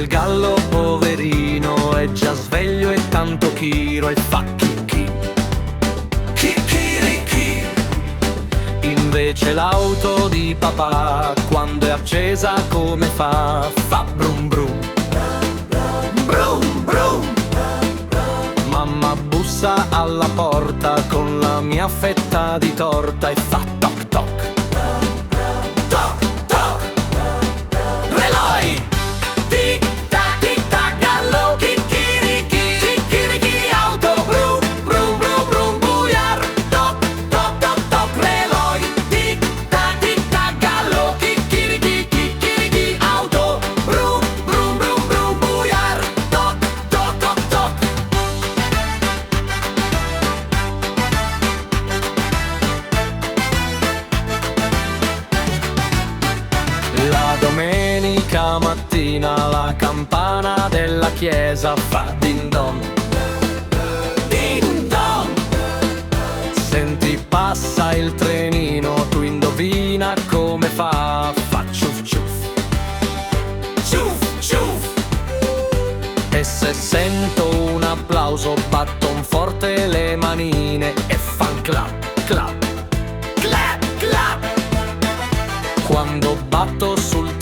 il gallo poverino è già sveglio e tanto chiro e fa chi. Chicchirichi. Invece l'auto di papà, quando è accesa come fa? Fa brum brum. Brum brum. Mamma bussa alla porta con la mia fetta di torta e fa toc toc. Toc toc. Reloj! Tic tac, tic tac, gallo, chicchirichi. Chicchirichi, auto, brum, brum, brum, brum, buiar. Toc, toc, toc, toc, reloj. Tic tac, gallo, chicchirichi. Chicchirichi, auto, brum, brum, brum, brum, buiar. Toc, toc, toc, toc. La domenica mattina la campana della chiesa fa din don. Din don. Senti passa il trenino, tu indovina come fa? Fa ciuf ciuf. Ciuf ciuf. E se sento un applauso batton forte le manine e fan clap clap. Clap clap. Quando batto sul